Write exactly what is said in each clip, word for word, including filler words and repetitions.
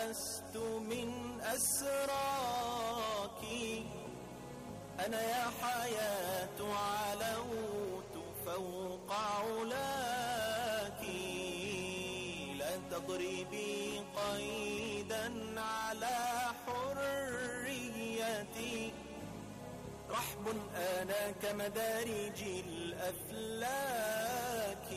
لست من أسراك، أنا يا حياة علوت فوق علاك، لا تضربي قيدا على حريتي، رحب أنا كمدارج الأفلاك.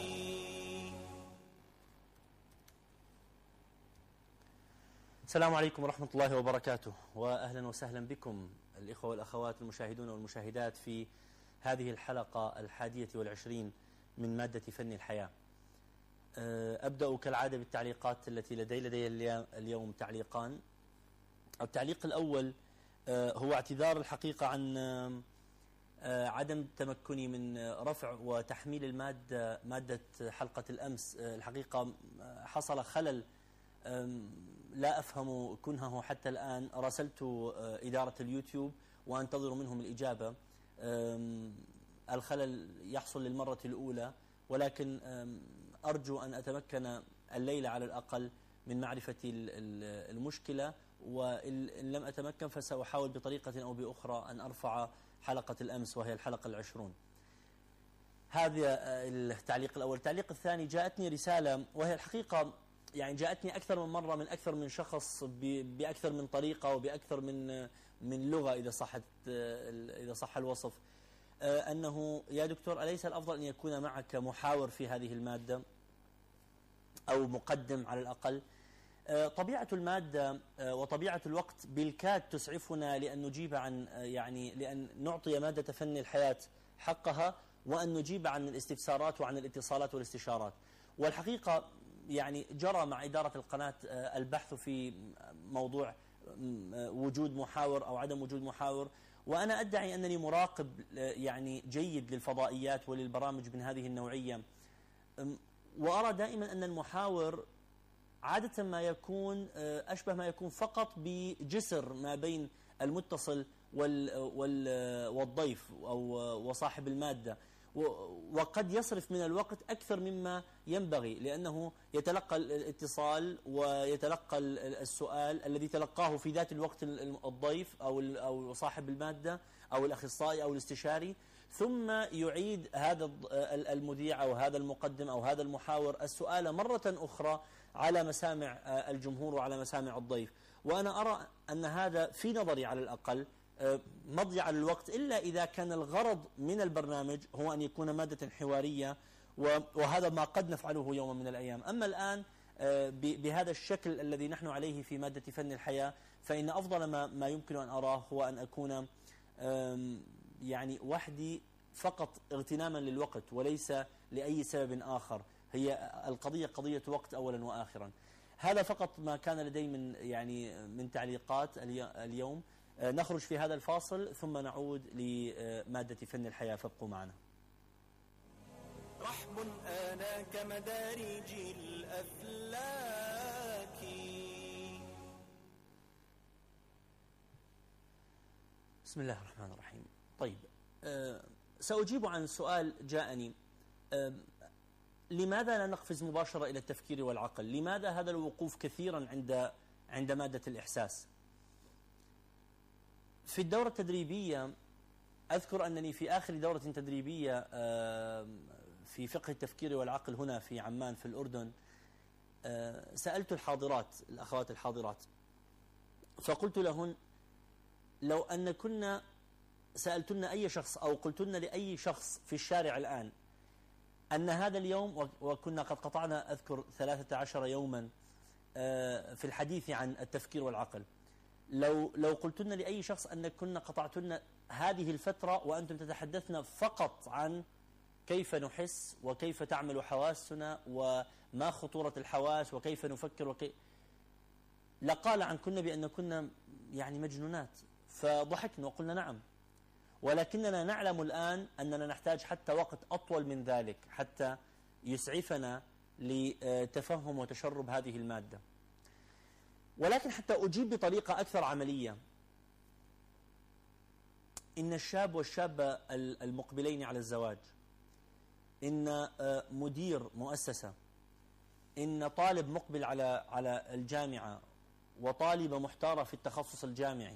السلام عليكم ورحمة الله وبركاته، وأهلا وسهلا بكم الإخوة والأخوات المشاهدون والمشاهدات في هذه الحلقة الحادية والعشرين من مادة فن الحياة. أبدأ كالعادة بالتعليقات التي لدي لدي اليوم تعليقان. التعليق الأول هو اعتذار الحقيقة عن عدم تمكني من رفع وتحميل المادة مادة حلقة الأمس. الحقيقة حصل خلل لا أفهم كنهه حتى الآن. راسلت إدارة اليوتيوب وأنتظر منهم الإجابة. الخلل يحصل للمرة الأولى، ولكن أرجو أن أتمكن الليلة على الأقل من معرفة المشكلة، وإن لم أتمكن فسأحاول بطريقة أو بأخرى أن أرفع حلقة الأمس وهي الحلقة العشرون. هذا التعليق الأول. التعليق الثاني، جاءتني رسالة وهي الحقيقة يعني جاءتني أكثر من مرة من أكثر من شخص بأكثر من طريقة وبأكثر من من لغة إذا صحت إذا صح الوصف، أنه يا دكتور أليس الأفضل أن يكون معك محاور في هذه المادة أو مقدم على الأقل؟ طبيعة المادة وطبيعة الوقت بالكاد تسعفنا لأن نجيب عن يعني لأن نعطي مادة فن الحياة حقها، وأن نجيب عن الاستفسارات وعن الاتصالات والاستشارات. والحقيقة يعني جرى مع إدارة القناة البحث في موضوع وجود محاور أو عدم وجود محاور، وأنا أدعي أنني مراقب يعني جيد للفضائيات وللبرامج من هذه النوعية، وأرى دائما أن المحاور عادة ما يكون أشبه ما يكون فقط بجسر ما بين المتصل والضيف أو وصاحب المادة، وقد يصرف من الوقت أكثر مما ينبغي، لأنه يتلقى الاتصال ويتلقى السؤال الذي تلقاه في ذات الوقت الضيف أو أو صاحب المادة أو الأخصائي أو الاستشاري، ثم يعيد هذا المذيع أو هذا المقدم أو هذا المحاور السؤال مرة أخرى على مسامع الجمهور وعلى مسامع الضيف. وأنا أرى أن هذا في نظري على الأقل مضيع للوقت، إلا إذا كان الغرض من البرنامج هو أن يكون مادة حوارية، وهذا ما قد نفعله يوما من الأيام. أما الآن بهذا الشكل الذي نحن عليه في مادة فن الحياة، فإن أفضل ما, ما يمكن أن أراه هو أن أكون يعني وحدي فقط اغتناما للوقت وليس لأي سبب آخر. هي القضية قضية وقت أولا وآخرا. هذا فقط ما كان لدي من يعني من تعليقات اليوم. نخرج في هذا الفاصل ثم نعود لمادة فن الحياة، فابقوا معنا. رحب أنا كمدارج الأفلاك. بسم الله الرحمن الرحيم. طيب، أه سأجيب عن سؤال جاءني. أه لماذا لا نقفز مباشرة إلى التفكير والعقل؟ لماذا هذا الوقوف كثيرا عند عند مادة الإحساس؟ في الدورة التدريبية أذكر أنني في آخر دورة تدريبية في فقه التفكير والعقل هنا في عمان في الأردن، سألت الحاضرات الأخوات الحاضرات فقلت لهن لو أن كنا سألتن أي شخص أو قلتن لأي شخص في الشارع الآن أن هذا اليوم، وكنا قد قطعنا أذكر ثلاثة عشر يوما في الحديث عن التفكير والعقل، لو لو قلتن لأي شخص أن كنا قطعتن هذه الفترة وأنتم تتحدثن فقط عن كيف نحس وكيف تعمل حواسنا وما خطورة الحواس وكيف نفكر وكيف، لقال عنكن بأن كنا يعني مجنونات. فضحكنا وقلنا نعم، ولكننا نعلم الآن أننا نحتاج حتى وقت أطول من ذلك حتى يسعفنا لتفهم وتشرب هذه المادة. ولكن حتى أجيب بطريقة أكثر عملية، إن الشاب والشابة المقبلين على الزواج، إن مدير مؤسسة، إن طالب مقبل على على الجامعة وطالبة محتارة في التخصص الجامعي،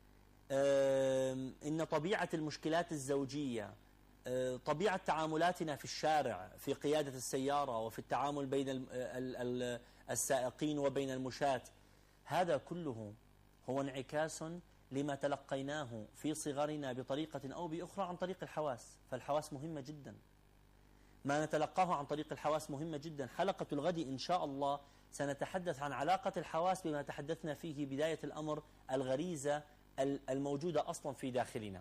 إن طبيعة المشكلات الزوجية، طبيعة تعاملاتنا في الشارع في قيادة السيارة وفي التعامل بين السائقين وبين المشاة، هذا كله هو انعكاس لما تلقيناه في صغرنا بطريقة أو بأخرى عن طريق الحواس. فالحواس مهمة جدا، ما نتلقاه عن طريق الحواس مهمة جدا. حلقة الغد إن شاء الله سنتحدث عن علاقة الحواس بما تحدثنا فيه بداية الأمر، الغريزة الموجودة أصلا في داخلنا،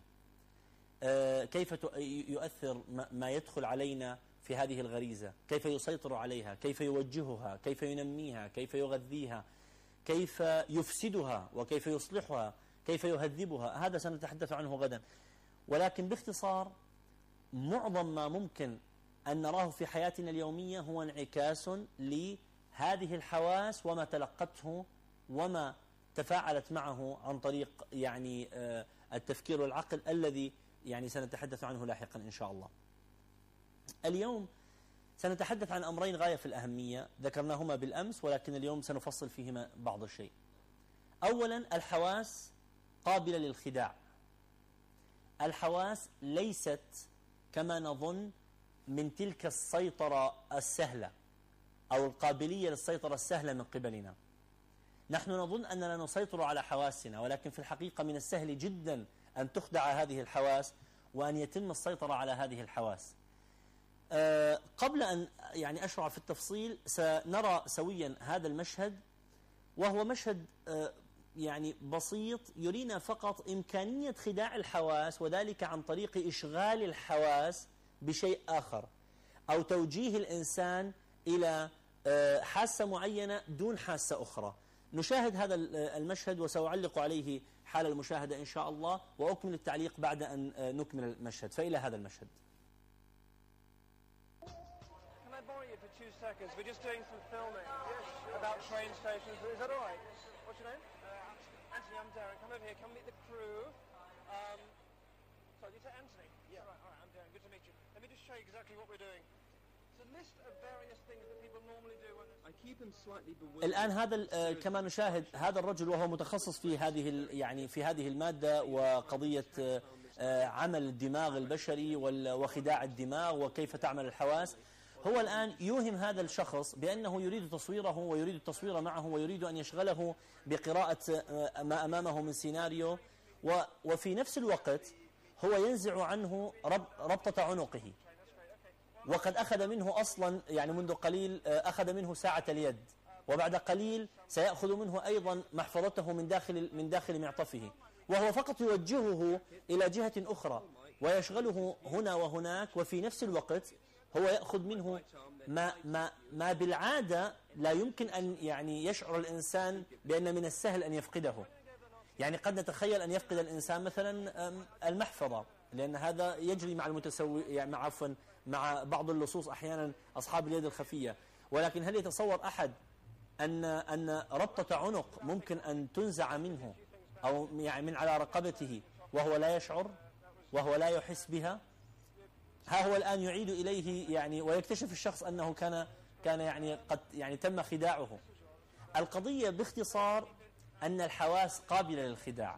كيف يؤثر ما يدخل علينا في هذه الغريزة، كيف يسيطر عليها، كيف يوجهها، كيف ينميها، كيف يغذيها، كيف يفسدها وكيف يصلحها، كيف يهذبها. هذا سنتحدث عنه غدا. ولكن باختصار، معظم ما ممكن أن نراه في حياتنا اليومية هو انعكاس لهذه الحواس وما تلقته وما تفاعلت معه عن طريق يعني التفكير والعقل الذي يعني سنتحدث عنه لاحقا إن شاء الله. اليوم سنتحدث عن أمرين غاية في الأهمية ذكرناهما بالأمس، ولكن اليوم سنفصل فيهما بعض الشيء. أولا، الحواس قابلة للخداع. الحواس ليست كما نظن من تلك السيطرة السهلة أو القابلية للسيطرة السهلة من قبلنا. نحن نظن أننا نسيطر على حواسنا، ولكن في الحقيقة من السهل جدا أن تخدع هذه الحواس وأن يتم السيطرة على هذه الحواس. أه قبل أن يعني أشرع في التفصيل، سنرى سويا هذا المشهد، وهو مشهد أه يعني بسيط يرينا فقط إمكانية خداع الحواس، وذلك عن طريق إشغال الحواس بشيء آخر أو توجيه الإنسان إلى أه حاسة معينة دون حاسة أخرى. نشاهد هذا المشهد وسأعلق عليه حال المشاهدة إن شاء الله، وأكمل التعليق بعد أن نكمل المشهد. فإلى هذا المشهد. Can I borrow you for two seconds? We're just doing some filming about train stations. Is that all right? What's your name? Uh, Anthony, I'm Darren. Come over here. Come meet the crew. Um, sorry, you say Anthony? Yeah. All right, all right, I'm Darren. Good to meet you. Let me just show you exactly what we're doing. It's a list of various things that people normally do when I keep them slightly bewildered. الآن هذا كما نشاهد هذا الرجل وهو متخصص في هذه يعني في هذه المادة وقضية عمل الدماغ البشري وخداع الدماغ وكيف تعمل الحواس. هو الآن يوهم هذا الشخص بأنه يريد تصويره ويريد التصوير معه ويريد أن يشغله بقراءة ما أمامه من سيناريو، وفي نفس الوقت هو ينزع عنه ربطة عنقه، وقد أخذ منه أصلا يعني منذ قليل أخذ منه ساعة اليد، وبعد قليل سيأخذ منه أيضا محفظته من داخل من داخل معطفه، وهو فقط يوجهه إلى جهة أخرى ويشغله هنا وهناك، وفي نفس الوقت هو يأخذ منه ما ما ما بالعادة لا يمكن أن يعني يشعر الإنسان بأن من السهل أن يفقده. يعني قد نتخيل أن يفقد الإنسان مثلا المحفظة، لأن هذا يجري مع المتسوي يعني مع عفوا مع بعض اللصوص أحيانا أصحاب اليد الخفية. ولكن هل يتصور أحد أن أن ربطة عنق ممكن أن تنزع منه أو يعني من على رقبته وهو لا يشعر وهو لا يحس بها؟ ها هو الآن يعيد إليه يعني ويكتشف الشخص أنه كان كان يعني قد يعني تم خداعه. القضية باختصار أن الحواس قابلة للخداع،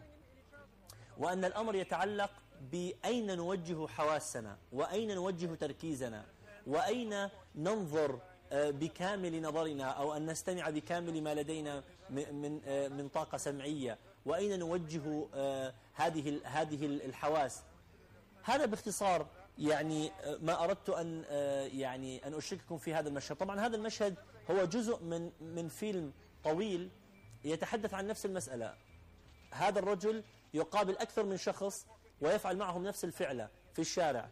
وأن الأمر يتعلق بأين نوجه حواسنا وأين نوجه تركيزنا وأين ننظر بكامل نظرنا أو أن نستمع بكامل ما لدينا من من طاقة سمعية، وأين نوجه هذه هذه الحواس. هذا باختصار يعني ما أردت أن يعني أن أشرككم في هذا المشهد. طبعا هذا المشهد هو جزء من من فيلم طويل يتحدث عن نفس المسألة. هذا الرجل يقابل أكثر من شخص ويفعل معهم نفس الفعل في الشارع.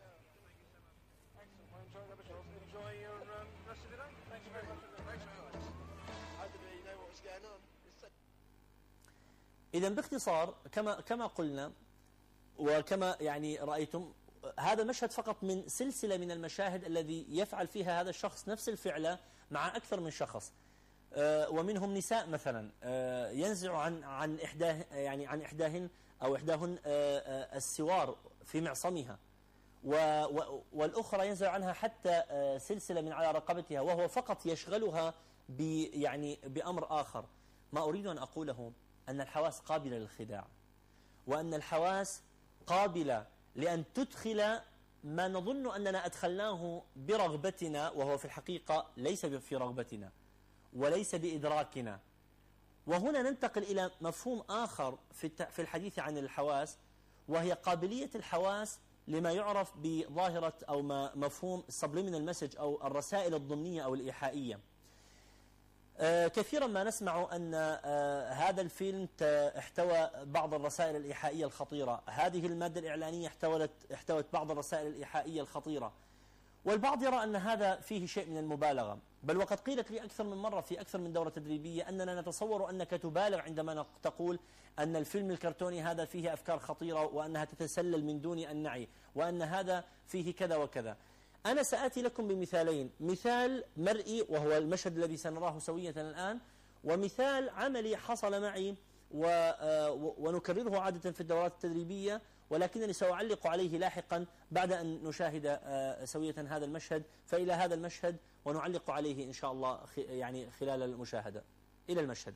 إذن باختصار كما كما قلنا وكما يعني رأيتم، هذا مشهد فقط من سلسلة من المشاهد الذي يفعل فيها هذا الشخص نفس الفعل مع أكثر من شخص، ومنهم نساء مثلا ينزع عن عن إحداه يعني عن إحداهن أو إحداهن السوار في معصمها، والأخرى ينزع عنها حتى سلسلة من على رقبتها، وهو فقط يشغلها ب يعني بأمر آخر. ما أريد أن أقوله أن الحواس قابلة للخداع، وأن الحواس قابلة لأن تدخل ما نظن أننا أدخلناه برغبتنا وهو في الحقيقة ليس في رغبتنا وليس بإدراكنا. وهنا ننتقل إلى مفهوم آخر في الحديث عن الحواس، وهي قابلية الحواس لما يعرف بظاهرة أو ما مفهوم subliminal message أو الرسائل الضمنية أو الإيحائية. آه كثيرا ما نسمع أن آه هذا الفيلم احتوى بعض الرسائل الإيحائية الخطيرة، هذه المادة الإعلانية احتوت, احتوت بعض الرسائل الإيحائية الخطيرة، والبعض يرى أن هذا فيه شيء من المبالغة. بل وقد قيلت لي أكثر من مرة في أكثر من دورة تدريبية أننا نتصور أنك تبالغ عندما تقول أن الفيلم الكرتوني هذا فيه أفكار خطيرة وأنها تتسلل من دون أن نعي، وأن هذا فيه كذا وكذا. أنا سآتي لكم بمثالين، مثال مرئي وهو المشهد الذي سنراه سوية الآن، ومثال عملي حصل معي ونكرره عادة في الدورات التدريبية، ولكنني سأعلق عليه لاحقا بعد أن نشاهد سوية هذا المشهد. فإلى هذا المشهد ونعلق عليه إن شاء الله يعني خلال المشاهدة. إلى المشهد.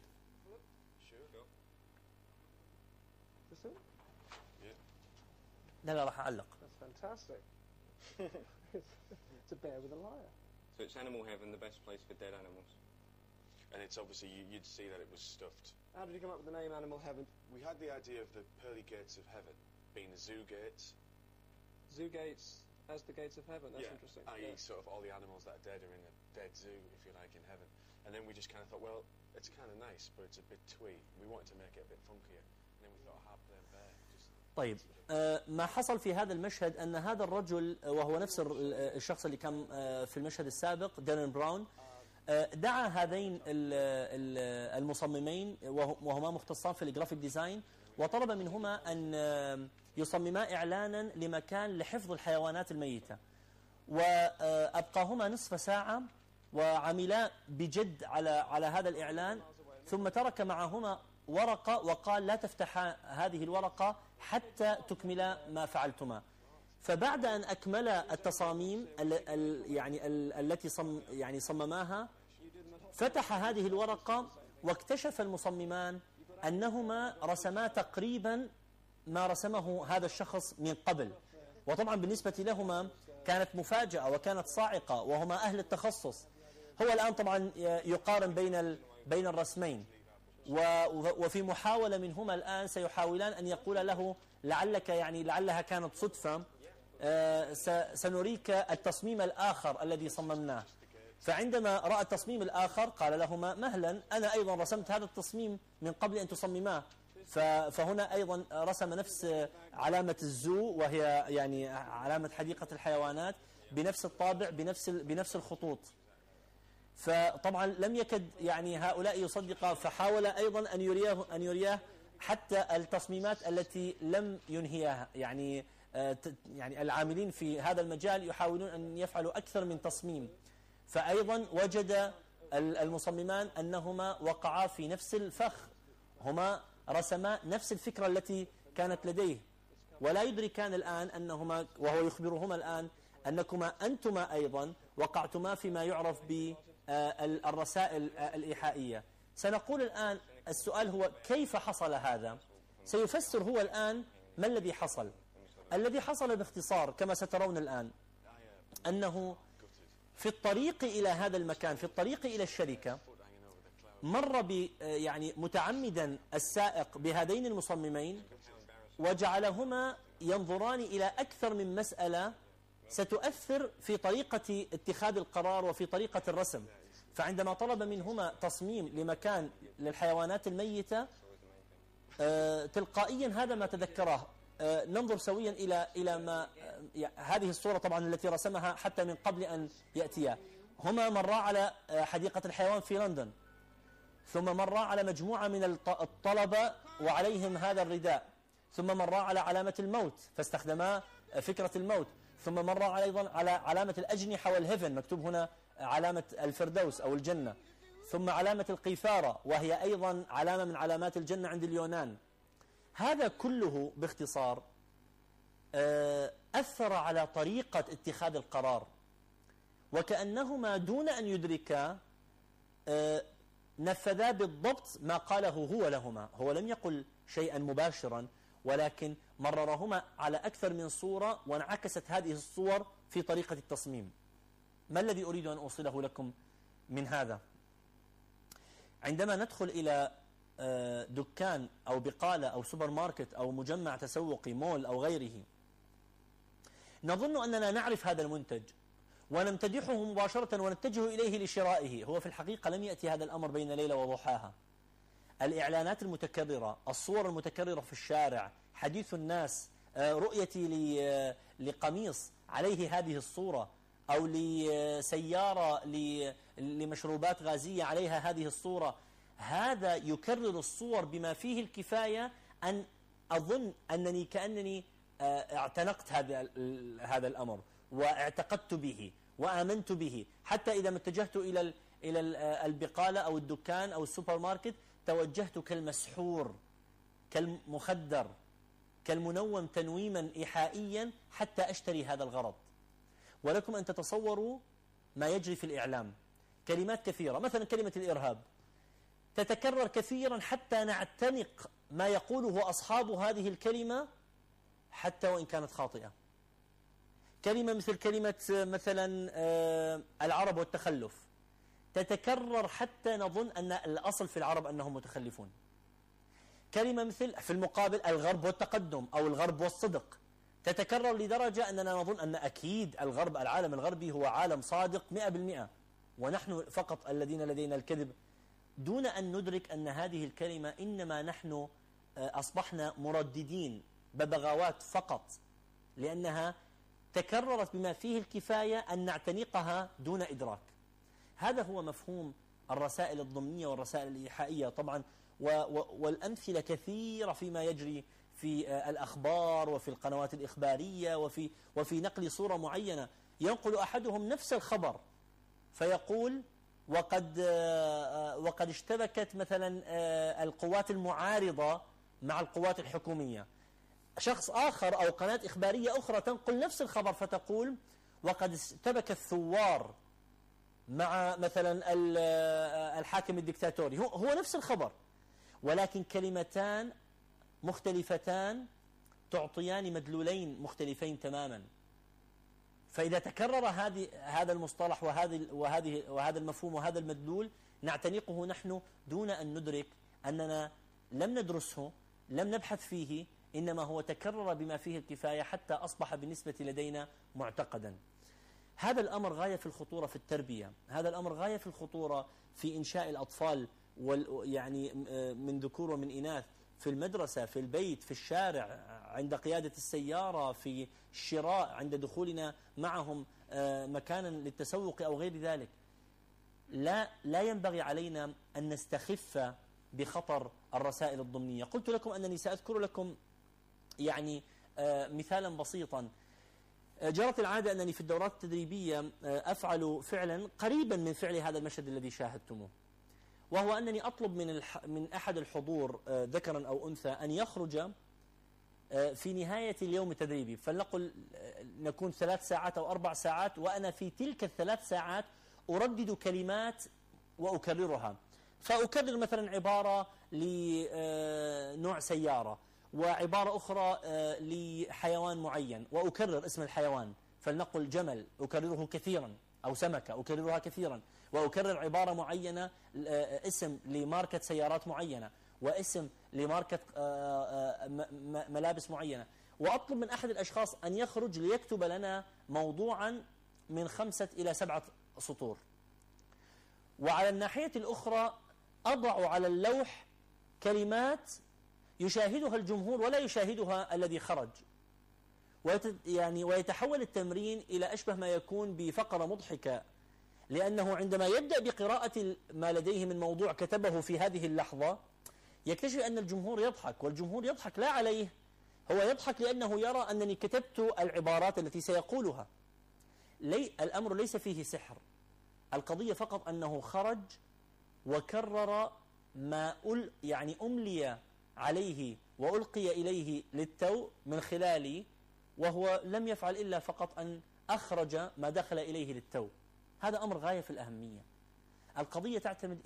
لا لا راح أعلق. To bear with a liar. So it's animal heaven, the best place for dead animals. And it's obviously, you, you'd see that it was stuffed. How did you come up with the name Animal Heaven? We had the idea of the pearly gates of heaven being the zoo gates. Zoo gates as the gates of heaven, that's yeah, interesting. that is yeah. sort of all the animals that are dead are in a dead zoo, if you like, in heaven. And then we just kind of thought, well, it's kind of nice, but it's a bit twee. We wanted to make it a bit funkier. And then we thought, harp them bear. Just طيب آه ما حصل في هذا المشهد أن هذا الرجل وهو نفس الشخص اللي كان آه في المشهد السابق دارين براون آه دعا هذين المصممين وهما مختصان في الجرافيك ديزاين، وطلب منهما أن يصمما إعلانا لمكان لحفظ الحيوانات الميتة، وأبقاهما نصف ساعة وعملا بجد على على هذا الإعلان، ثم ترك معهما ورقة وقال لا تفتحا هذه الورقة حتى تكملا ما فعلتما. فبعد أن أكملا التصاميم ال ال يعني ال التي صم يعني صمماها، فتح هذه الورقة واكتشف المصممان أنهما رسما تقريبا ما رسمه هذا الشخص من قبل. وطبعا بالنسبة لهما كانت مفاجأة وكانت صاعقة، وهما أهل التخصص. هو الآن طبعا يقارن بين بين الرسمين، وفي محاولة منهما الآن سيحاولان أن يقول له لعلك يعني لعلها كانت صدفة، سنريك التصميم الآخر الذي صممناه. فعندما رأى التصميم الآخر قال لهما مهلا، أنا أيضا رسمت هذا التصميم من قبل أن تصمماه. فهنا أيضا رسم نفس علامة الزو، وهي يعني علامة حديقة الحيوانات، بنفس الطابع بنفس بنفس الخطوط. فطبعا لم يكد يعني هؤلاء يصدق، فحاول أيضا أن يريه أن يريه حتى التصميمات التي لم ينهيها. يعني يعني العاملين في هذا المجال يحاولون أن يفعلوا أكثر من تصميم، فأيضا وجد المصممان أنهما وقعا في نفس الفخ، هما رسما نفس الفكرة التي كانت لديه، ولا يدركان الآن أنهما، وهو يخبرهما الآن أنكما أنتما أيضا وقعتما فيما يعرف بالرسائل الإيحائية. سنقول الآن السؤال هو كيف حصل هذا؟ سيفسر هو الآن ما الذي حصل. الذي حصل باختصار كما سترون الآن أنه في الطريق إلى هذا المكان، في الطريق إلى الشركة، مر ب يعني متعمدا السائق بهذين المصممين، وجعلهما ينظران إلى أكثر من مسألة ستؤثر في طريقة اتخاذ القرار وفي طريقة الرسم. فعندما طلب منهما تصميم لمكان للحيوانات الميتة، تلقائيا هذا ما تذكره. ننظر سويا إلى إلى ما هذه الصورة طبعا التي رسمها حتى من قبل أن يأتيا. هما مرا على حديقة الحيوان في لندن، ثم مرا على مجموعة من الطلبة وعليهم هذا الرداء، ثم مرا على علامة الموت فاستخدما فكرة الموت، ثم مرا أيضا على علامة الأجنحة والهيفن، مكتوب هنا علامة الفردوس أو الجنة، ثم علامة القيثارة وهي أيضا علامة من علامات الجنة عند اليونان. هذا كله باختصار أثر على طريقة اتخاذ القرار، وكأنهما دون أن يدركا نفذا بالضبط ما قاله هو لهما. هو لم يقل شيئا مباشرا، ولكن مررهما على أكثر من صورة، وانعكست هذه الصور في طريقة التصميم. ما الذي أريد أن أوصله لكم من هذا؟ عندما ندخل إلى دكان أو بقالة أو سوبر ماركت أو مجمع تسوقي، مول أو غيره، نظن أننا نعرف هذا المنتج ونمتدحه مباشرة ونتجه إليه لشرائه. هو في الحقيقة لم يأتي هذا الأمر بين ليلة وضحاها. الإعلانات المتكررة، الصور المتكررة في الشارع، حديث الناس، رؤيتي لقميص عليه هذه الصورة، أو لسيارة لمشروبات غازية عليها هذه الصورة، هذا يكرر الصور بما فيه الكفاية أن أظن أنني كأنني اعتنقت هذا هذا الأمر واعتقدت به وآمنت به، حتى إذا ما اتجهت إلى إلى البقالة أو الدكان أو السوبر ماركت توجهت كالمسحور، كالمخدر، كالمنوم تنويما إيحائيا حتى أشتري هذا الغرض. ولكم أن تتصوروا ما يجري في الإعلام. كلمات كثيرة، مثلا كلمة الإرهاب تتكرر كثيرا حتى نعتنق ما يقوله أصحاب هذه الكلمة حتى وإن كانت خاطئة. كلمة مثل كلمة مثلا العرب والتخلف تتكرر حتى نظن أن الأصل في العرب أنهم متخلفون. كلمة مثل في المقابل الغرب والتقدم أو الغرب والصدق تتكرر لدرجة أننا نظن أن أكيد الغرب، العالم الغربي هو عالم صادق مئة بالمئة ونحن فقط الذين لدينا الكذب، دون أن ندرك أن هذه الكلمة إنما نحن أصبحنا مرددين ببغاوات فقط، لأنها تكررت بما فيه الكفاية أن نعتنقها دون إدراك. هذا هو مفهوم الرسائل الضمنية والرسائل الإيحائية طبعا، والأمثلة كثيرة فيما يجري في الأخبار وفي القنوات الإخبارية وفي وفي نقل صورة معينة. ينقل أحدهم نفس الخبر فيقول وقد وقد اشتبكت مثلا القوات المعارضة مع القوات الحكومية. شخص آخر أو قناة إخبارية أخرى تنقل نفس الخبر فتقول وقد اشتبك الثوار مع مثلا الحاكم الدكتاتوري. هو نفس الخبر ولكن كلمتان مختلفتان تعطيان مدلولين مختلفين تماما. فإذا تكرر هذه هذا المصطلح وهذه وهذه وهذا المفهوم وهذا المدلول نعتنقه نحن دون أن ندرك أننا لم ندرسه، لم نبحث فيه، إنما هو تكرر بما فيه الكفاية حتى أصبح بالنسبة لدينا معتقدا. هذا الأمر غاية في الخطورة في التربية، هذا الأمر غاية في الخطورة في إنشاء الأطفال يعني من ذكور ومن إناث، في المدرسة، في البيت، في الشارع، عند قيادة السيارة، في الشراء، عند دخولنا معهم مكانا للتسوق أو غير ذلك. لا لا ينبغي علينا أن نستخف بخطر الرسائل الضمنية. قلت لكم أنني سأذكر لكم يعني مثالا بسيطا. جرت العادة أنني في الدورات التدريبية أفعل فعلا قريبا من فعل هذا المشهد الذي شاهدتموه، وهو أنني أطلب من الح... من أحد الحضور ذكرا أو أنثى أن يخرج في نهاية اليوم التدريبي، فلنقل نكون ثلاث ساعات أو أربع ساعات، وأنا في تلك الثلاث ساعات أردد كلمات وأكررها. فأكرر مثلا عبارة لنوع سيارة، وعبارة أخرى لحيوان معين، وأكرر اسم الحيوان، فلنقل جمل أكرره كثيرا، أو سمكة أكررها كثيرا، وأكرر عبارة معينة اسم لماركة سيارات معينة، واسم لماركة ملابس معينة، وأطلب من أحد الأشخاص أن يخرج ليكتب لنا موضوعا من خمسة إلى سبعة سطور. وعلى الناحية الأخرى أضع على اللوح كلمات يشاهدها الجمهور ولا يشاهدها الذي خرج، يعني ويتحول التمرين إلى أشبه ما يكون بفقرة مضحكة، لأنه عندما يبدأ بقراءة ما لديه من موضوع كتبه في هذه اللحظة يكتشف أن الجمهور يضحك، والجمهور يضحك لا عليه، هو يضحك لأنه يرى أنني كتبت العبارات التي سيقولها. لي الأمر ليس فيه سحر، القضية فقط أنه خرج وكرر ما أل يعني أملي عليه وألقي إليه للتو من خلالي، وهو لم يفعل إلا فقط أن أخرج ما دخل إليه للتو. هذا أمر غاية في الأهمية. القضية تعتمد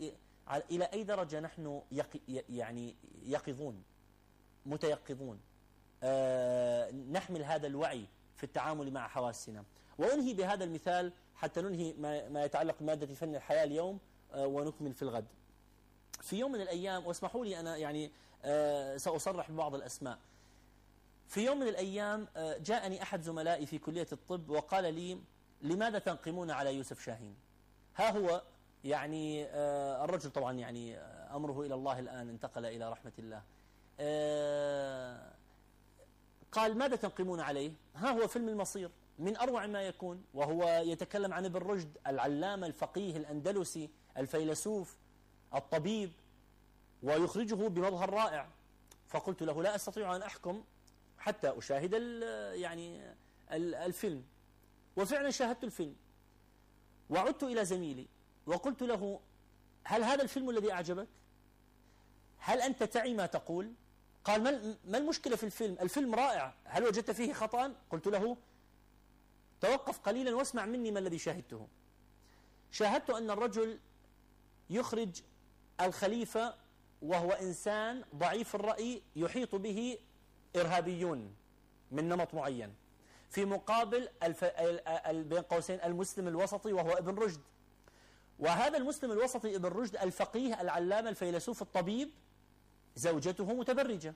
إلى أي درجة نحن يقي يعني يقظون متيقظون، آه نحمل هذا الوعي في التعامل مع حواسنا. وأنهي بهذا المثال حتى ننهي ما, ما يتعلق بمادة فن الحياة اليوم، آه ونكمل في الغد. في يوم من الأيام، واسمحوا لي أنا يعني آه سأصرح ببعض الأسماء. في يوم من الأيام آه جاءني أحد زملائي في كلية الطب وقال لي: لماذا تنقمون على يوسف شاهين؟ ها هو يعني آه الرجل طبعا يعني أمره إلى الله الآن، انتقل إلى رحمة الله. آه قال: ماذا تنقمون عليه؟ ها هو فيلم المصير من أروع ما يكون، وهو يتكلم عن ابن رشد العلامة الفقيه الأندلسي الفيلسوف الطبيب، ويخرجه بمظهر رائع. فقلت له: لا أستطيع أن أحكم حتى أشاهد يعني الفيلم. وفعلا شاهدت الفيلم، وعدت إلى زميلي وقلت له: هل هذا الفيلم الذي أعجبك؟ هل أنت تعي ما تقول؟ قال: ما المشكلة في الفيلم؟ الفيلم رائع، هل وجدت فيه خطأ؟ قلت له: توقف قليلا واسمع مني ما الذي شاهدته. شاهدت أن الرجل يخرج الخليفة وهو إنسان ضعيف الرأي يحيط به إرهابيون من نمط معين، في مقابل الف... بين قوسين المسلم الوسطي وهو ابن رشد. وهذا المسلم الوسطي ابن رشد الفقيه العلامة الفيلسوف الطبيب زوجته متبرجة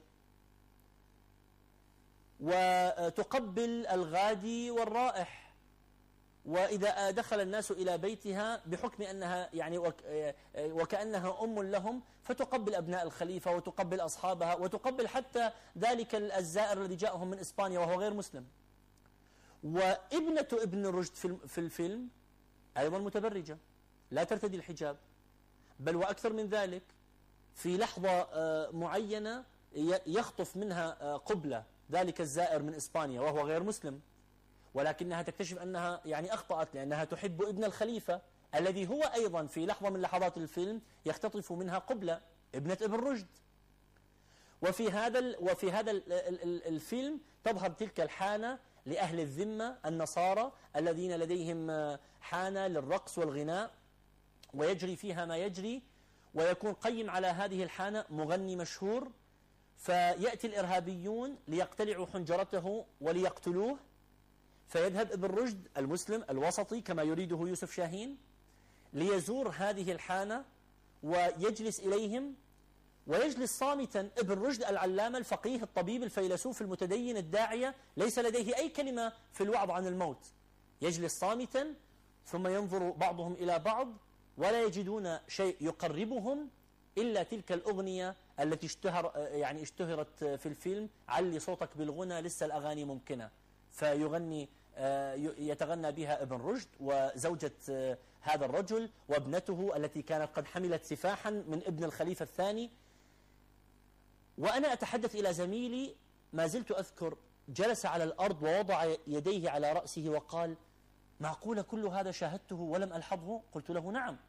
وتقبل الغادي والرائح، وإذا دخل الناس إلى بيتها بحكم أنها يعني وك وكأنها أم لهم فتقبل أبناء الخليفة وتقبل أصحابها وتقبل حتى ذلك الزائر الذي جاءهم من إسبانيا وهو غير مسلم. وابنة ابن رشد في الفيلم أيضا متبرجة لا ترتدي الحجاب، بل وأكثر من ذلك، في لحظة معينة يخطف منها قبلة ذلك الزائر من إسبانيا وهو غير مسلم، ولكنها تكتشف أنها يعني أخطأت لأنها تحب ابن الخليفة الذي هو أيضا في لحظة من لحظات الفيلم يختطف منها قبلة ابنة ابن رشد. وفي هذا وفي هذا الفيلم تظهر تلك الحانة لأهل الذمة النصارى الذين لديهم حانة للرقص والغناء ويجري فيها ما يجري، ويكون قيم على هذه الحانة مغني مشهور، فيأتي الإرهابيون ليقتلعوا حنجرته وليقتلوه، فيذهب ابن رشد المسلم الوسطي كما يريده يوسف شاهين ليزور هذه الحانة ويجلس إليهم، ويجلس صامتا ابن رشد العلامة الفقيه الطبيب الفيلسوف المتدين الداعية ليس لديه أي كلمة في الوعظ عن الموت، يجلس صامتا ثم ينظر بعضهم إلى بعض ولا يجدون شيء يقربهم إلا تلك الأغنية التي اشتهر يعني اشتهرت في الفيلم: علي صوتك بالغنى لسه الأغاني ممكنة. فيغني يتغنى بها ابن رشد وزوجة هذا الرجل وابنته التي كانت قد حملت سفاحا من ابن الخليفة الثاني. وأنا أتحدث إلى زميلي ما زلت أذكر جلس على الأرض ووضع يديه على رأسه وقال: معقولة كل هذا شاهدته ولم ألحظه؟ قلت له: نعم،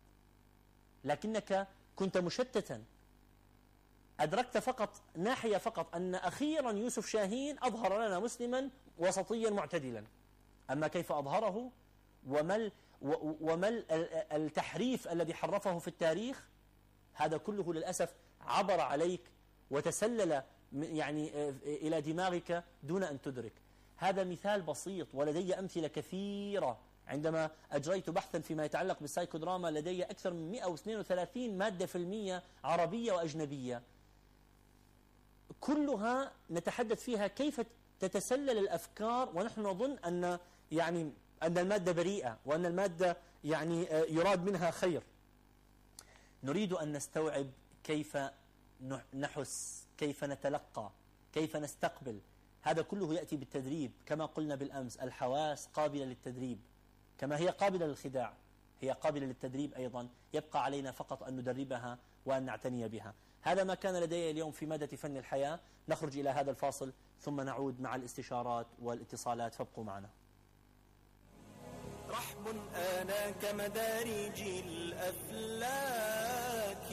لكنك كنت مشتتا، أدركت فقط ناحية فقط، أن أخيرا يوسف شاهين أظهر لنا مسلما وسطيا معتدلا. أما كيف أظهره وما وما التحريف الذي حرفه في التاريخ، هذا كله للأسف عبر عليك وتسلل يعني إلى دماغك دون أن تدرك. هذا مثال بسيط، ولدي أمثلة كثيرة. عندما أجريت بحثا فيما يتعلق بالسايكودراما لدي أكثر من مئة واثنين وثلاثين مادة فيلمية عربية وأجنبية، كلها نتحدث فيها كيف تتسلل الأفكار ونحن نظن أن يعني أن المادة بريئة وأن المادة يعني يراد منها خير. نريد أن نستوعب كيف نحس، كيف نتلقى، كيف نستقبل. هذا كله يأتي بالتدريب، كما قلنا بالأمس الحواس قابلة للتدريب كما هي قابلة للخداع، هي قابلة للتدريب أيضا، يبقى علينا فقط أن ندربها وأن نعتني بها. هذا ما كان لدي اليوم في مادة فن الحياة. نخرج إلى هذا الفاصل ثم نعود مع الاستشارات والاتصالات، فابقوا معنا. رحب آنا كمدارج الأفلاك.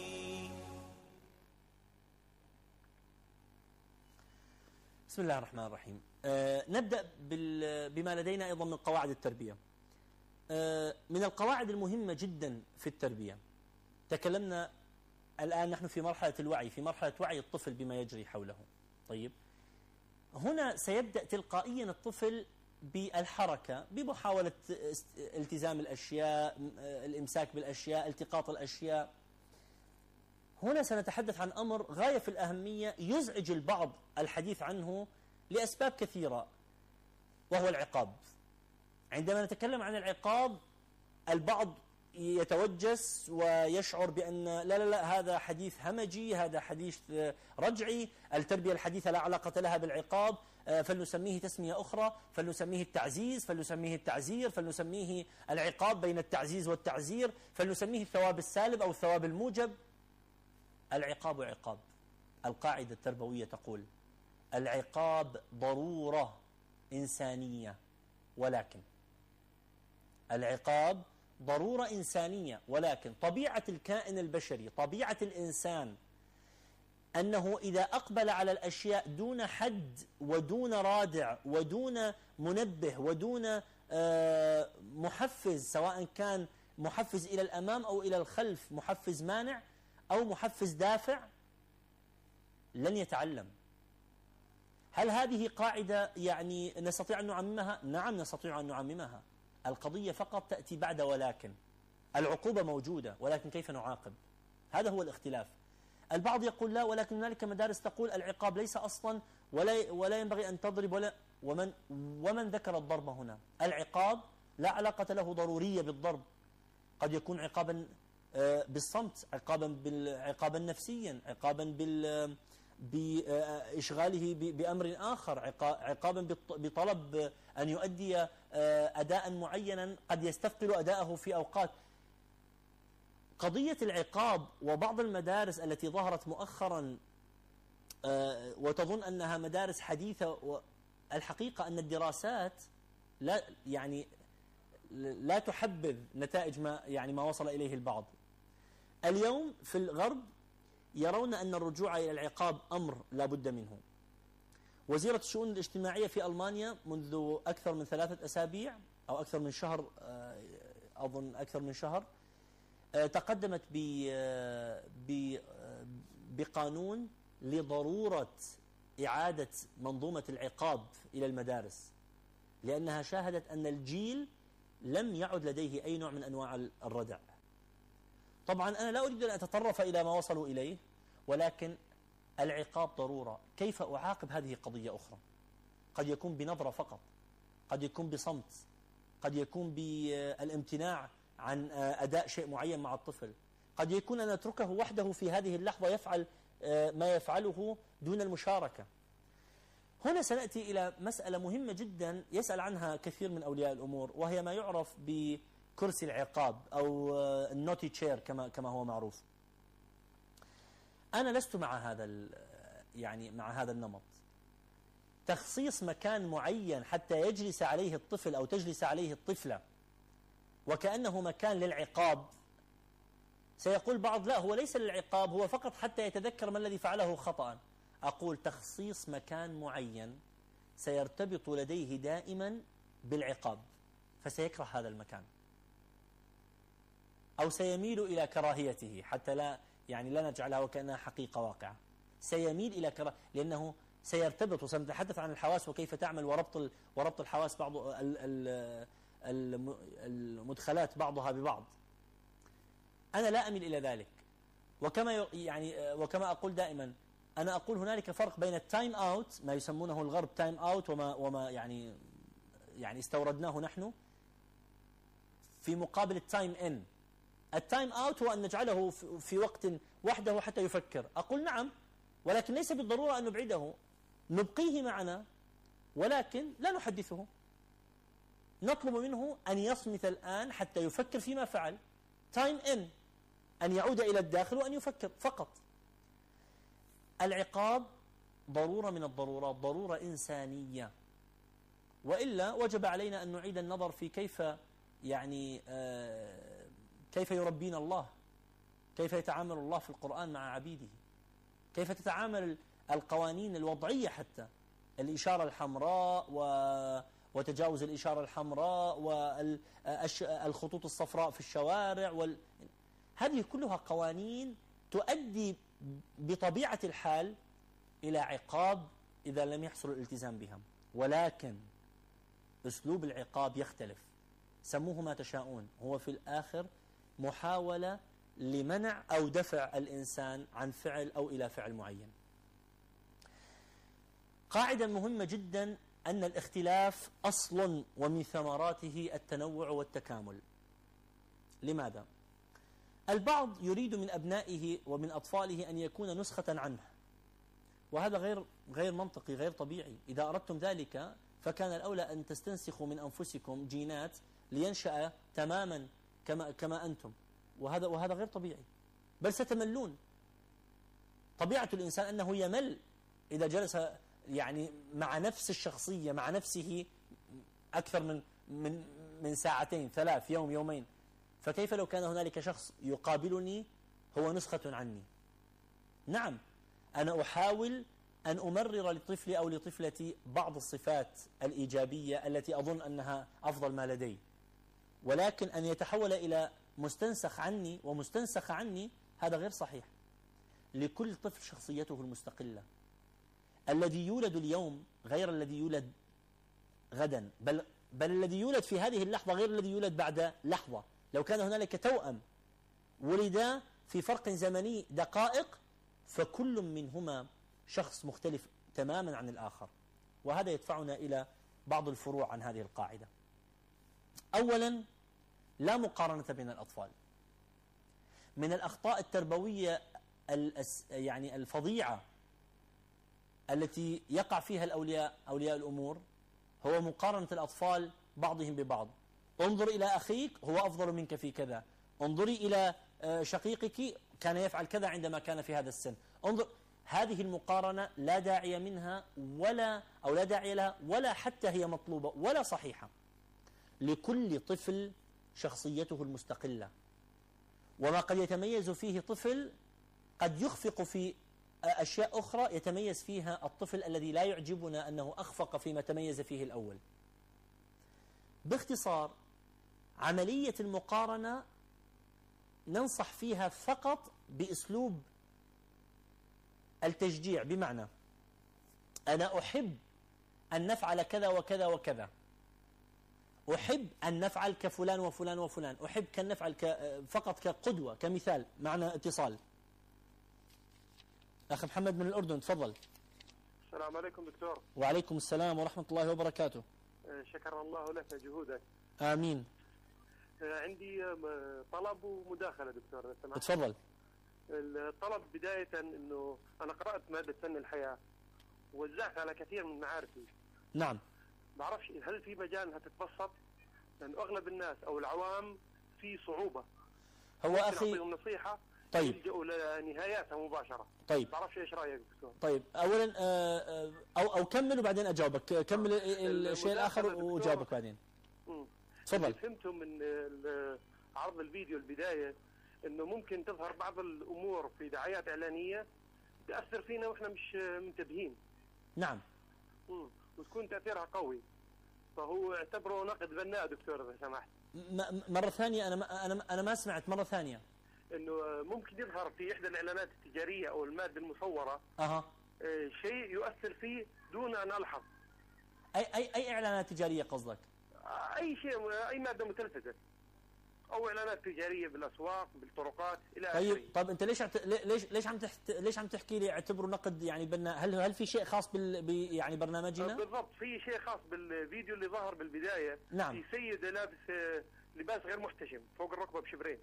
بسم الله الرحمن الرحيم. آه نبدأ بما لدينا أيضا من قواعد التربية. آه من القواعد المهمة جدا في التربية تكلمنا الآن نحن في مرحلة الوعي، في مرحلة وعي الطفل بما يجري حوله. طيب، هنا سيبدأ تلقائيا الطفل بالحركة، بمحاولة التزام الأشياء، الإمساك بالأشياء، التقاط الأشياء. هنا سنتحدث عن أمر غاية في الأهمية يزعج البعض الحديث عنه لأسباب كثيرة، وهو العقاب. عندما نتكلم عن العقاب البعض يتوجس ويشعر بأن لا لا لا هذا حديث همجي، هذا حديث رجعي، التربية الحديثة لا علاقة لها بالعقاب، فلنسميه تسمية أخرى، فلنسميه التعزيز، فلنسميه التعزير، فلنسميه العقاب بين التعزيز والتعزير، فلنسميه الثواب السالب أو الثواب الموجب. العقاب عقاب. القاعدة التربوية تقول العقاب ضرورة إنسانية، ولكن العقاب ضرورة إنسانية ولكن طبيعة الكائن البشري، طبيعة الإنسان، أنه إذا أقبل على الأشياء دون حد ودون رادع ودون منبه ودون محفز، سواء كان محفز إلى الأمام أو إلى الخلف، محفز مانع أو محفز دافع، لن يتعلم. هل هذه قاعدة يعني نستطيع أن نعممها؟ نعم نستطيع أن نعممها. القضية فقط تأتي بعد ولكن. العقوبة موجودة، ولكن كيف نعاقب؟ هذا هو الاختلاف. البعض يقول لا، ولكن هنالك مدارس تقول العقاب ليس أصلا ولا ولا ينبغي أن تضرب، ولا ومن ومن ذكر الضرب هنا؟ العقاب لا علاقة له ضرورية بالضرب، قد يكون عقابا بالصمت، عقابا بالعقابا نفسيا، عقابا بال بإشغاله بأمر آخر، عقابا بطلب أن يؤدي أداء معينا قد يستثقل أداءه في أوقات. قضية العقاب وبعض المدارس التي ظهرت مؤخرا وتظن أنها مدارس حديثة، الحقيقة أن الدراسات لا يعني لا تحبذ نتائج ما يعني ما وصل إليه البعض. اليوم في الغرب يرون أن الرجوع إلى العقاب أمر لا بد منه. وزيرة الشؤون الاجتماعية في ألمانيا منذ أكثر من ثلاثة أسابيع أو أكثر من شهر، أظن أكثر من شهر، تقدمت بقانون لضرورة إعادة منظومة العقاب إلى المدارس، لأنها شاهدت أن الجيل لم يعد لديه أي نوع من أنواع الردع. طبعا أنا لا أريد أن أتطرف إلى ما وصلوا إليه، ولكن العقاب ضرورة. كيف أعاقب؟ هذه قضية أخرى. قد يكون بنظرة فقط، قد يكون بصمت، قد يكون بالامتناع عن أداء شيء معين مع الطفل، قد يكون أن أتركه وحده في هذه اللحظة يفعل ما يفعله دون المشاركة. هنا سنأتي إلى مسألة مهمة جدا يسأل عنها كثير من أولياء الأمور، وهي ما يعرف بكرسي العقاب أو النوتي تشير كما كما هو معروف. أنا لست مع هذا يعني مع هذا النمط. تخصيص مكان معين حتى يجلس عليه الطفل أو تجلس عليه الطفلة وكأنه مكان للعقاب، سيقول بعض لا، هو ليس للعقاب، هو فقط حتى يتذكر ما الذي فعله خطأ. أقول تخصيص مكان معين سيرتبط لديه دائما بالعقاب، فسيكره هذا المكان أو سيميل إلى كراهيته، حتى لا يعني لا نجعلها وكأنها حقيقة واقعة. سيميل إلى كراهية لأنه سيرتبط، وسنتحدث عن الحواس وكيف تعمل وربط وربط الحواس بعض المدخلات بعضها ببعض. أنا لا أميل إلى ذلك، وكما يعني وكما أقول دائما، أنا أقول هنالك فرق بين التايم أوت، ما يسمونه الغرب تايم أوت، وما وما يعني يعني استوردناه نحن، في مقابل التايم إن. التايم أوت هو أن نجعله في وقت وحده حتى يفكر. أقول نعم، ولكن ليس بالضرورة أن نبعده، نبقيه معنا ولكن لا نحدثه، نطلب منه أن يصمت الآن حتى يفكر فيما فعل. تايم إن، أن يعود إلى الداخل وأن يفكر فقط. العقاب ضرورة من الضرورات، ضرورة إنسانية، وإلا وجب علينا أن نعيد النظر في كيف يعني آه كيف يربينا الله، كيف يتعامل الله في القرآن مع عبيده، كيف تتعامل القوانين الوضعية، حتى الإشارة الحمراء وتجاوز الإشارة الحمراء والخطوط الصفراء في الشوارع وال... هذه كلها قوانين تؤدي بطبيعة الحال إلى عقاب إذا لم يحصل الالتزام بها، ولكن أسلوب العقاب يختلف، سموه ما تشاءون، هو في الآخر محاولة لمنع أو دفع الإنسان عن فعل أو إلى فعل معين. قاعدة مهمة جدا أن الاختلاف أصل ومن ثمراته التنوع والتكامل. لماذا؟ البعض يريد من أبنائه ومن أطفاله أن يكون نسخة عنه، وهذا غير غير منطقي، غير طبيعي. إذا أردتم ذلك فكان الأولى أن تستنسخوا من أنفسكم جينات لينشأ تماما كما كما أنتم، وهذا وهذا غير طبيعي، بل ستملون. طبيعة الإنسان أنه يمل إذا جلس يعني مع نفس الشخصية مع نفسه أكثر من من من ساعتين ثلاث يوم يومين، فكيف لو كان هنالك شخص يقابلني هو نسخة عني؟ نعم، أنا أحاول أن أمرر لطفلي أو لطفلتي بعض الصفات الإيجابية التي أظن أنها أفضل ما لدي، ولكن أن يتحول إلى مستنسخ عني ومستنسخ عني هذا غير صحيح. لكل طفل شخصيته المستقلة. الذي يولد اليوم غير الذي يولد غدا، بل بل الذي يولد في هذه اللحظة غير الذي يولد بعد لحظة. لو كان هنالك توأم ولدا في فرق زمني دقائق فكل منهما شخص مختلف تماما عن الآخر، وهذا يدفعنا إلى بعض الفروع عن هذه القاعدة. أولا، لا مقارنة بين الأطفال. من الأخطاء التربوية يعني الفظيعة التي يقع فيها الأولياء أولياء الأمور هو مقارنة الأطفال بعضهم ببعض. انظر إلى أخيك هو أفضل منك في كذا، انظري إلى شقيقك كان يفعل كذا عندما كان في هذا السن، انظر. هذه المقارنة لا داعي منها ولا أو لا داعي لها ولا حتى هي مطلوبة ولا صحيحة. لكل طفل شخصيته المستقلة، وما قد يتميز فيه طفل قد يخفق في أشياء أخرى يتميز فيها الطفل الذي لا يعجبنا أنه أخفق فيما تميز فيه الأول. باختصار، عملية المقارنة ننصح فيها فقط بأسلوب التشجيع، بمعنى أنا أحب أن نفعل كذا وكذا وكذا، أحب أن نفعل كفلان وفلان وفلان، أحب أن نفعل فقط كقدوة كمثال. معنا اتصال. أخ محمد من الأردن، تفضل. السلام عليكم دكتور. وعليكم السلام ورحمة الله وبركاته. شكر الله لك جهودك. آمين. عندي طلب ومداخلة دكتور لو سمحت. تفضل. الطلب بداية أنه أنا قرأت مادة فن الحياة ووزعت على كثير من معارفي. نعم. بعرفش هل في مجال أنها تتبسط؟ لأن أغلب الناس أو العوام في صعوبة. هو أخي نصيحة طيب يلجأوا لنهاياتها مباشرة. طيب. بعرفش إيش رأيك دكتور؟ طيب، أولا أو أو كمل وبعدين أجاوبك. كمل الشيء الآخر وجاوبك بعدين. تفضل. فهمتم من عرض الفيديو البداية إنه ممكن تظهر بعض الأمور في دعايات إعلانية تأثر فينا وإحنا مش منتبهين. نعم. امم وتكون تأثيرها قوي، فهو اعتبره نقد بناء دكتور إذا سمحت. مرة ثانية أنا ما أنا أنا ما سمعت مرة ثانية. إنه ممكن يظهر في إحدى الإعلانات التجارية أو المادة المصورة أها شيء يؤثر فيه دون أن ألحظ. أي أي أي إعلانات تجارية قصدك؟ أي شيء، أي مادة متلفزة أو إعلانات تجارية بالأسواق بالطرقات إلى آخره. طيب طب أنت ليش عت... ليش ليش عم تحت... ليش عم تحكي لي اعتبره نقد يعني بناء؟ هل هل في شيء خاص بال ب... يعني برنامجنا؟ بالضبط، في شيء خاص بالفيديو اللي ظهر بالبداية. نعم. في سيدة لابس لباس غير محتشم فوق الركبة بشبرين.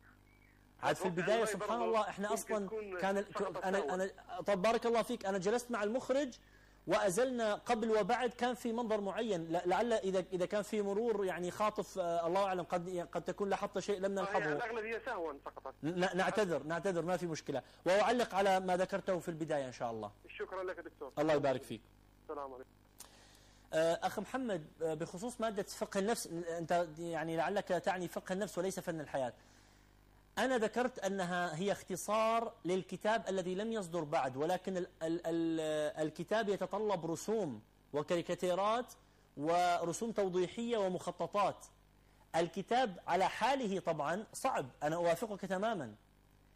عاد في البداية سبحان الله احنا اصلا كان انا انا طب بارك الله فيك، انا جلست مع المخرج وازلنا قبل وبعد كان في منظر معين، لعل اذا اذا كان في مرور يعني خاطف الله اعلم قد قد تكون لاحظت شيء لم نلحظه. يعني الاغلبيه سهوا فقط. نعتذر نعتذر ما في مشكله، واعلق على ما ذكرته في البدايه ان شاء الله. شكرا لك دكتور. الله يبارك فيك. السلام عليكم. اخ محمد، بخصوص ماده فقه النفس، انت يعني لعلك تعني فقه النفس وليس فن الحياه. أنا ذكرت أنها هي اختصار للكتاب الذي لم يصدر بعد، ولكن ال ال ال الكتاب يتطلب رسوم وكاريكاتيرات ورسوم توضيحية ومخططات. الكتاب على حاله طبعا صعب، أنا أوافقك تماما،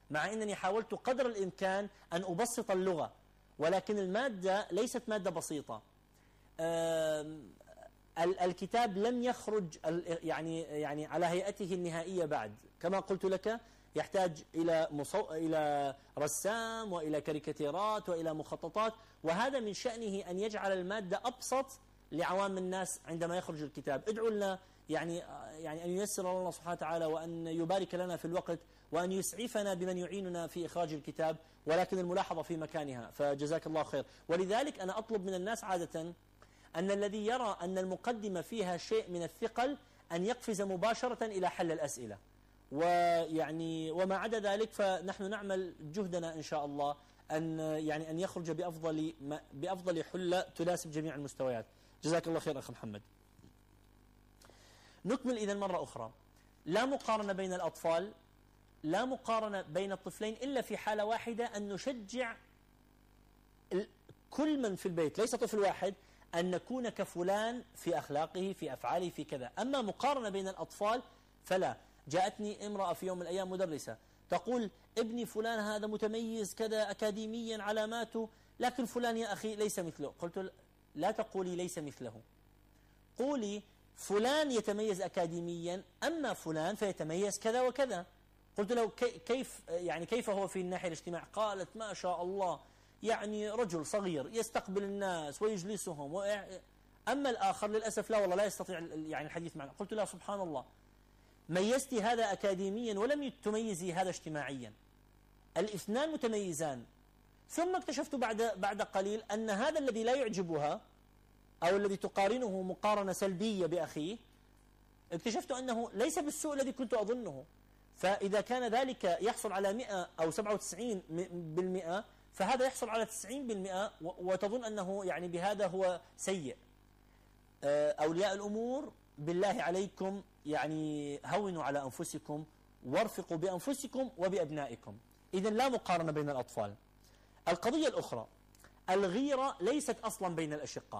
مع أنني حاولت قدر الإمكان أن أبسط اللغة، ولكن المادة ليست مادة بسيطة. الكتاب لم يخرج يعني يعني على هيئته النهائية بعد، كما قلت لك يحتاج إلى مصو... إلى رسام وإلى كاريكاتيرات وإلى مخططات، وهذا من شأنه أن يجعل المادة أبسط لعوام الناس عندما يخرج الكتاب. ادعوا لنا يعني يعني أن ييسر الله سبحانه وتعالى وأن يبارك لنا في الوقت وأن يسعفنا بمن يعيننا في إخراج الكتاب، ولكن الملاحظة في مكانها، فجزاك الله خير. ولذلك أنا أطلب من الناس عادة أن الذي يرى أن المقدمة فيها شيء من الثقل أن يقفز مباشرة إلى حل الأسئلة، ويعني وما عدا ذلك فنحن نعمل جهدنا إن شاء الله أن يعني أن يخرج بأفضل بأفضل حلة تناسب جميع المستويات. جزاك الله خير أخ محمد. نكمل إذن مرة أخرى. لا مقارنة بين الأطفال، لا مقارنة بين الطفلين إلا في حالة واحدة، أن نشجع كل من في البيت، ليس طفل واحد، أن نكون كفلان في أخلاقه في أفعاله في كذا. أما مقارنة بين الأطفال فلا. جاءتني امرأة في يوم من الأيام مدرسة تقول ابني فلان هذا متميز كذا أكاديميا علاماته، لكن فلان يا أخي ليس مثله. قلت لا تقولي ليس مثله، قولي فلان يتميز أكاديميا أما فلان فيتميز كذا وكذا. قلت له كيف يعني كيف هو في الناحية الاجتماعية؟ قالت ما شاء الله يعني رجل صغير يستقبل الناس ويجلسهم و... أما الآخر للأسف لا والله لا يستطيع يعني الحديث معنا. قلت له سبحان الله، ميزتي هذا أكاديميا ولم تميزي هذا اجتماعيا، الاثنان متميزان. ثم اكتشفت بعد بعد قليل أن هذا الذي لا يعجبها أو الذي تقارنه مقارنة سلبية بأخيه، اكتشفت أنه ليس بالسوء الذي كنت أظنه. فإذا كان ذلك يحصل على مئة أو سبعة وتسعين بالمئة، فهذا يحصل على تسعين بالمئة وتظن أنه يعني بهذا هو سيء. أولياء الأمور بالله عليكم يعني هونوا على أنفسكم وارفقوا بأنفسكم وبأبنائكم. إذن لا مقارنة بين الأطفال. القضية الأخرى، الغيرة ليست أصلا بين الأشقاء.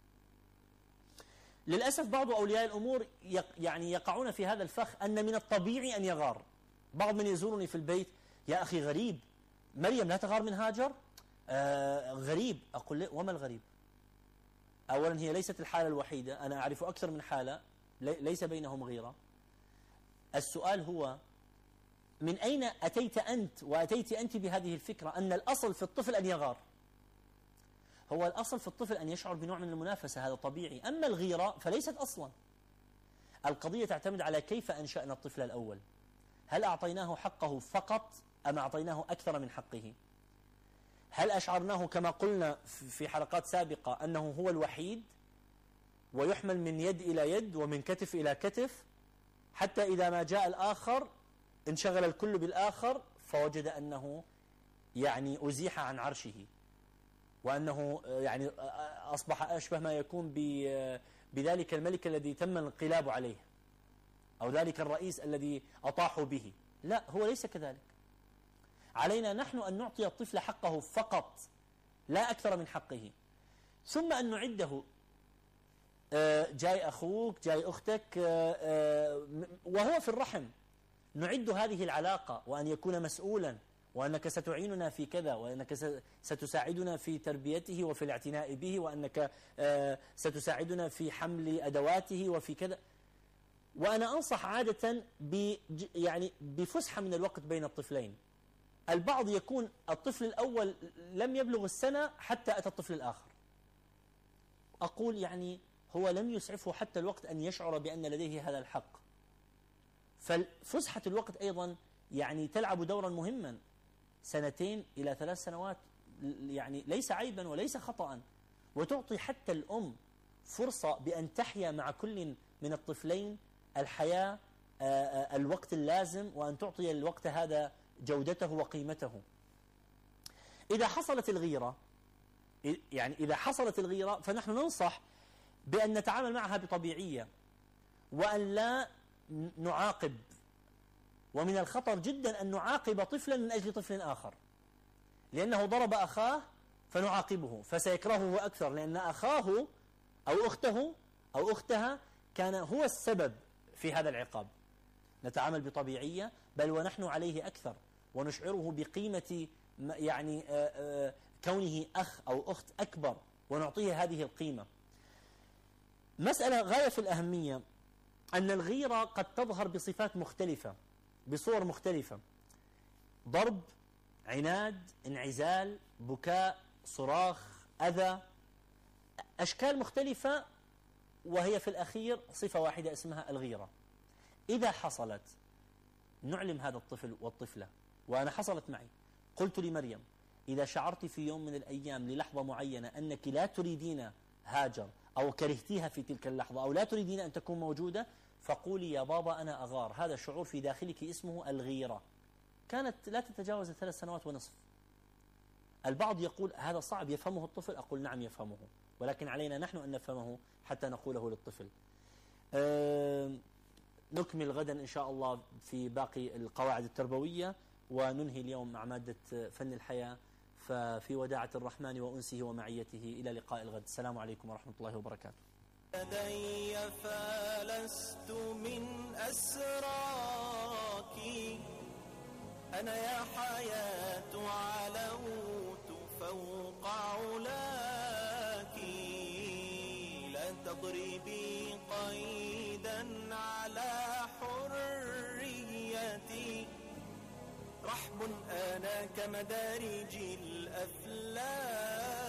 للأسف بعض أولياء الأمور يعني يقعون في هذا الفخ أن من الطبيعي أن يغار. بعض من يزورني في البيت يا أخي غريب مريم لا تغار من هاجر، آه غريب. أقول له وما الغريب؟ أولا هي ليست الحالة الوحيدة، أنا أعرف أكثر من حالة ليس بينهم غيرة. السؤال هو من أين أتيت أنت وأتيت أنت بهذه الفكرة أن الأصل في الطفل أن يغار؟ هو الأصل في الطفل أن يشعر بنوع من المنافسة، هذا طبيعي. أما الغيرة فليست أصلا. القضية تعتمد على كيف أنشأنا الطفل الأول. هل أعطيناه حقه فقط أم أعطيناه أكثر من حقه؟ هل أشعرناه كما قلنا في حلقات سابقة أنه هو الوحيد ويحمل من يد إلى يد ومن كتف إلى كتف، حتى إذا ما جاء الآخر انشغل الكل بالآخر فوجد أنه يعني أزيح عن عرشه، وأنه يعني أصبح أشبه ما يكون بذلك الملك الذي تم الانقلاب عليه أو ذلك الرئيس الذي أطاحوا به. لا، هو ليس كذلك. علينا نحن أن نعطي الطفل حقه فقط لا أكثر من حقه، ثم أن نعده. جاي أخوك جاي أختك وهو في الرحم، نعد هذه العلاقة وأن يكون مسؤولا، وأنك ستعيننا في كذا، وأنك ستساعدنا في تربيته وفي الاعتناء به، وأنك ستساعدنا في حمل أدواته وفي كذا. وأنا أنصح عادة يعني بفسحة من الوقت بين الطفلين. البعض يكون الطفل الأول لم يبلغ السنة حتى أتى الطفل الآخر، أقول يعني هو لم يسعفه حتى الوقت أن يشعر بأن لديه هذا الحق. ففسحة الوقت أيضا يعني تلعب دورا مهما. سنتين إلى ثلاث سنوات يعني ليس عيبا وليس خطأ، وتعطي حتى الأم فرصة بأن تحيا مع كل من الطفلين الحياة الوقت اللازم، وأن تعطي الوقت هذا جودته وقيمته. إذا حصلت الغيرة يعني إذا حصلت الغيرة فنحن ننصح بأن نتعامل معها بطبيعية وأن لا نعاقب. ومن الخطر جدا أن نعاقب طفلا من أجل طفل آخر، لأنه ضرب أخاه فنعاقبه فسيكرهه أكثر، لأن أخاه أو أخته أو أختها كان هو السبب في هذا العقاب. نتعامل بطبيعية، بل ونحن عليه أكثر. ونشعره بقيمة يعني كونه أخ أو أخت أكبر ونعطيه هذه القيمة. مسألة غاية في الأهمية أن الغيرة قد تظهر بصفات مختلفة بصور مختلفة: ضرب، عناد، انعزال، بكاء، صراخ، أذى، أشكال مختلفة، وهي في الأخير صفة واحدة اسمها الغيرة. إذا حصلت نعلم هذا الطفل والطفلة، وأنا حصلت معي، قلت لمريم: إذا شعرت في يوم من الأيام للحظة معينة أنك لا تريدين هاجر أو كرهتيها في تلك اللحظة أو لا تريدين أن تكون موجودة، فقولي يا بابا أنا أغار. هذا شعور في داخلك اسمه الغيرة. كانت لا تتجاوز ثلاث سنوات ونصف. البعض يقول هذا صعب يفهمه الطفل، أقول نعم يفهمه، ولكن علينا نحن أن نفهمه حتى نقوله للطفل. أه نكمل غدا إن شاء الله في باقي القواعد التربوية، وننهي اليوم مع مادة فن الحياة. ففي وداعة الرحمن وأنسه ومعيته إلى لقاء الغد. السلام عليكم ورحمة الله وبركاته. لدي فلست من أسراك، أنا يا حياة علوت فوق علاك، لا تضربي قيدا على حريتي، رحب أنا كمدارج الأفلاك.